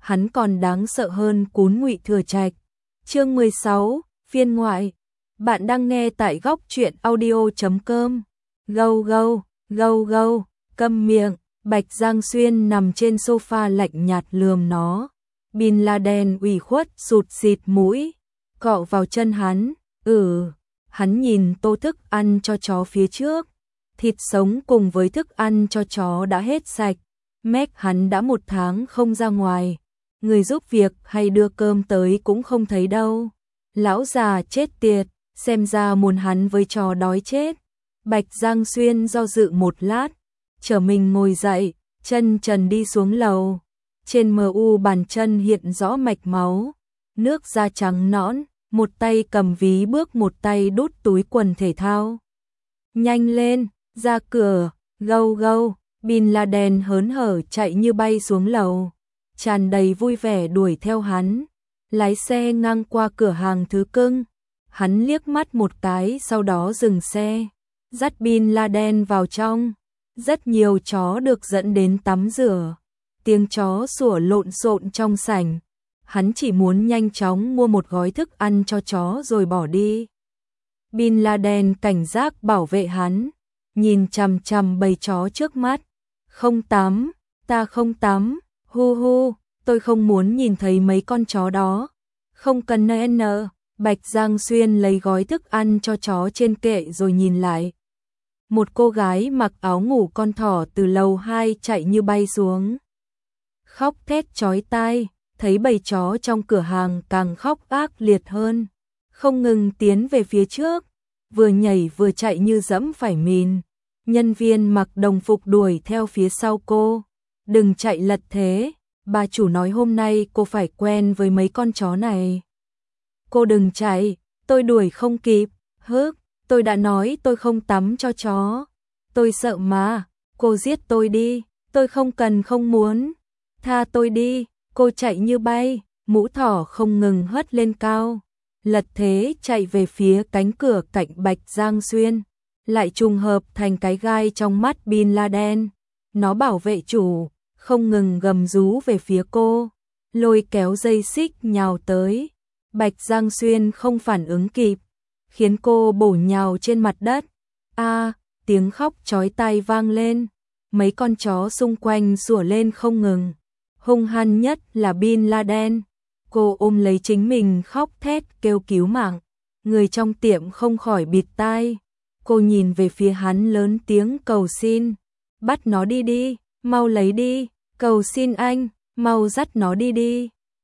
hắn còn đáng sợ hơn Cún Ngụy Thừa Trạch. Chương 16, phiên ngoại. Bạn đang nghe tại góc truyện audio.com. Gâu gâu, gâu gâu, câm miệng. Bạch Giang Xuyên nằm trên sofa lạnh nhạt lườm nó. Bin Laden ủy khuất sụt xịt mũi, cọ vào chân hắn. Hắn nhìn tô thức ăn cho chó phía trước. Thịt sống cùng với thức ăn cho chó đã hết sạch. Mec hắn đã 1 tháng không ra ngoài. Người giúp việc hay đưa cơm tới cũng không thấy đâu. Lão già chết tiệt, xem ra muốn hắn với chó đói chết. Bạch Giang Xuyên do dự một lát, trở mình ngồi dậy, chân trần đi xuống lầu. Trên mu bàn chân hiện rõ mạch máu, nước da trắng nõn, một tay cầm ví bước một tay đút túi quần thể thao. Nhanh lên, ra cửa, gâu gâu. Bin Laden hớn hở chạy như bay xuống lầu, tràn đầy vui vẻ đuổi theo hắn. Lái xe ngang qua cửa hàng thú cưng, hắn liếc mắt một cái sau đó dừng xe, dắt Bin Laden vào trong. Rất nhiều chó được dẫn đến tắm rửa, tiếng chó sủa lộn xộn trong sảnh. Hắn chỉ muốn nhanh chóng mua một gói thức ăn cho chó rồi bỏ đi. Bin Laden cảnh giác bảo vệ hắn, nhìn chằm chằm bầy chó trước mắt. Không tắm, ta không tắm, hu hu, tôi không muốn nhìn thấy mấy con chó đó. Không cần n. Bạch Giang Xuyên lấy gói thức ăn cho chó trên kệ rồi nhìn lại. Một cô gái mặc áo ngủ con thỏ từ lầu 2 chạy như bay xuống. Khóc thét chói tai, thấy bầy chó trong cửa hàng càng khóc ác liệt hơn. Không ngừng tiến về phía trước, vừa nhảy vừa chạy như dẫm phải mìn. Nhân viên mặc đồng phục đuổi theo phía sau cô. Đừng chạy lật thế, bà chủ nói hôm nay cô phải quen với mấy con chó này. Cô đừng chạy, tôi đuổi không kịp. Tôi đã nói tôi không tắm cho chó. Tôi sợ mà, cô giết tôi đi, tôi không cần không muốn. Tha tôi đi, cô chạy như bay, mũ thỏ không ngừng hất lên cao. Lật thế chạy về phía cánh cửa cạnh Bạch Giang Xuyên. Lại trùng hợp thành cái gai trong mắt Bin Laden. Nó bảo vệ chủ, không ngừng gầm rú về phía cô, lôi kéo dây xích nhào tới. Bạch Giang Xuyên không phản ứng kịp, khiến cô bổ nhào trên mặt đất. Tiếng khóc chói tai vang lên. Mấy con chó xung quanh sủa lên không ngừng. Hung hăng nhất là Bin Laden. Cô ôm lấy chính mình khóc thét kêu cứu mạng. Người trong tiệm không khỏi bịt tai. Cô nhìn về phía hắn lớn tiếng cầu xin. Bắt nó đi đi, mau lấy đi, cầu xin anh, mau dắt nó đi đi.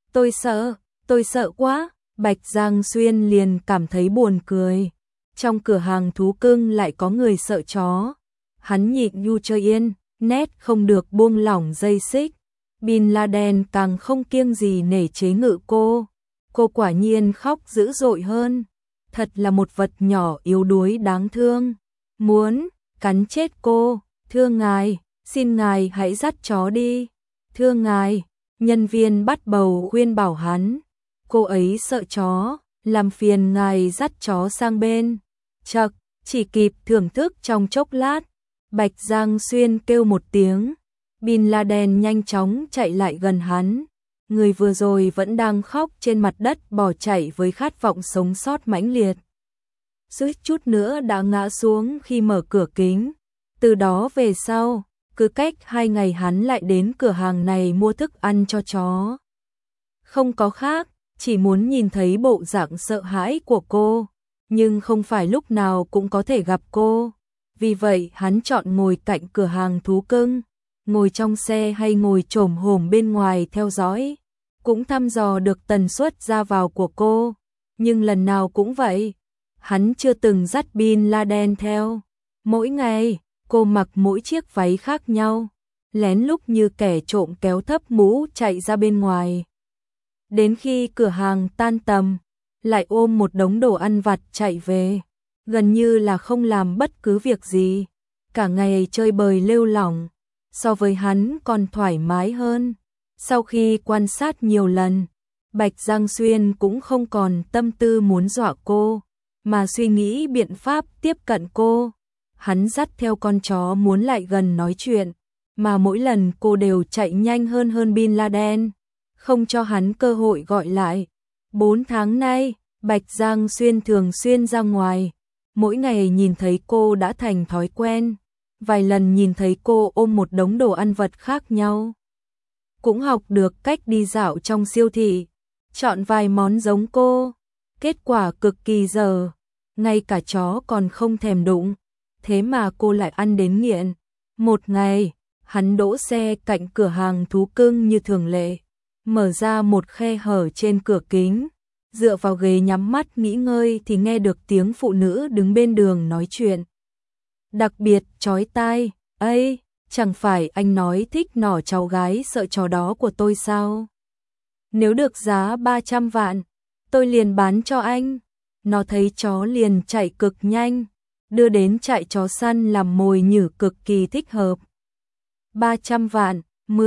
Tôi sợ quá. Bạch Giang Xuyên liền cảm thấy buồn cười. Trong cửa hàng thú cưng lại có người sợ chó. Hắn nhịn nhu chơi yên, nét không được buông lỏng dây xích. Bin Laden càng không kiêng gì nể chế ngự cô. Cô quả nhiên khóc dữ dội hơn. Thật là một vật nhỏ yếu đuối đáng thương. Muốn cắn chết cô. Thưa ngài, xin ngài hãy dắt chó đi. Thưa ngài, nhân viên bắt bầu khuyên bảo hắn. Cô ấy sợ chó, làm phiền ngài dắt chó sang bên. Chậc, chỉ kịp thưởng thức trong chốc lát. Bạch Giang Xuyên kêu một tiếng. Bin Laden nhanh chóng chạy lại gần hắn. Người vừa rồi vẫn đang khóc trên mặt đất bỏ chạy với khát vọng sống sót mãnh liệt. Suýt chút nữa đã ngã xuống khi mở cửa kính. Từ đó về sau, cứ cách 2 ngày hắn lại đến cửa hàng này mua thức ăn cho chó. Không có khác, chỉ muốn nhìn thấy bộ dạng sợ hãi của cô, nhưng không phải lúc nào cũng có thể gặp cô. Vì vậy hắn chọn ngồi cạnh cửa hàng thú cưng, ngồi trong xe hay ngồi chồm hổm bên ngoài theo dõi, cũng thăm dò được tần suất ra vào của cô. Nhưng lần nào cũng vậy, hắn chưa từng dắt Bin Laden theo. Mỗi ngày, cô mặc mỗi chiếc váy khác nhau, lén lút như kẻ trộm kéo thấp mũ chạy ra bên ngoài. Đến khi cửa hàng tan tầm, lại ôm một đống đồ ăn vặt chạy về, gần như là không làm bất cứ việc gì, cả ngày chơi bời lêu lỏng, so với hắn còn thoải mái hơn. Sau khi quan sát nhiều lần, Bạch Giang Xuyên cũng không còn tâm tư muốn dọa cô, mà suy nghĩ biện pháp tiếp cận cô. Hắn dắt theo con chó muốn lại gần nói chuyện, mà mỗi lần cô đều chạy nhanh hơn Bin Laden. không cho hắn cơ hội gọi lại. 4 tháng nay, Bạch Giang Xuyên thường xuyên ra ngoài, mỗi ngày nhìn thấy cô đã thành thói quen, vài lần nhìn thấy cô ôm một đống đồ ăn vặt khác nhau. Cũng học được cách đi dạo trong siêu thị, chọn vài món giống cô, kết quả cực kỳ dở, ngay cả chó còn không thèm đụng, thế mà cô lại ăn đến nghiện. Một ngày, hắn đỗ xe cạnh cửa hàng thú cưng như thường lệ, mở ra một khe hở trên cửa kính, dựa vào ghế nhắm mắt nghỉ ngơi thì nghe được tiếng phụ nữ đứng bên đường nói chuyện. Đặc biệt chói tai, "Ây, chẳng phải anh nói thích nỏ cháu gái sợ chó đó của tôi sao? Nếu được giá 300 vạn, tôi liền bán cho anh." Nó thấy chó liền chạy cực nhanh, đưa đến trại chó săn làm mồi nhử cực kỳ thích hợp. 300 vạn,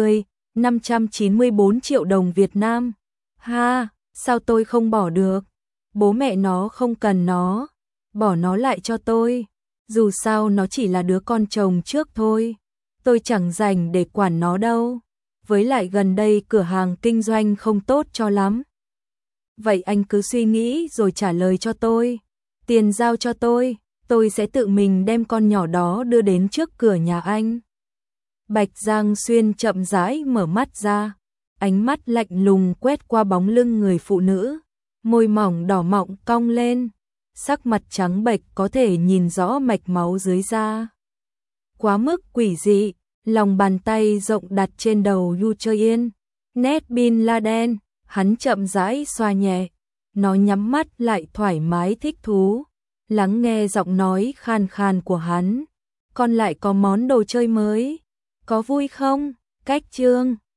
594 triệu đồng Việt Nam. Ha, sao tôi không bỏ được? Bố mẹ nó không cần nó, bỏ nó lại cho tôi. Dù sao nó chỉ là đứa con chồng trước thôi, tôi chẳng rảnh để quản nó đâu. Với lại gần đây cửa hàng kinh doanh không tốt cho lắm. Vậy anh cứ suy nghĩ rồi trả lời cho tôi. Tiền giao cho tôi sẽ tự mình đem con nhỏ đó đưa đến trước cửa nhà anh. Bạch Giang Xuyên chậm rãi mở mắt ra, ánh mắt lạnh lùng quét qua bóng lưng người phụ nữ, môi mỏng đỏ mọng cong lên, sắc mặt trắng bệch có thể nhìn rõ mạch máu dưới da. Quá mức quỷ dị, lòng bàn tay rộng đặt trên đầu Yu Chơi Yên, nét Bin Laden, hắn chậm rãi xoa nhẹ, nó nhắm mắt lại thoải mái thích thú, lắng nghe giọng nói khàn khàn của hắn. Con lại có món đồ chơi mới, có vui không? Cách chương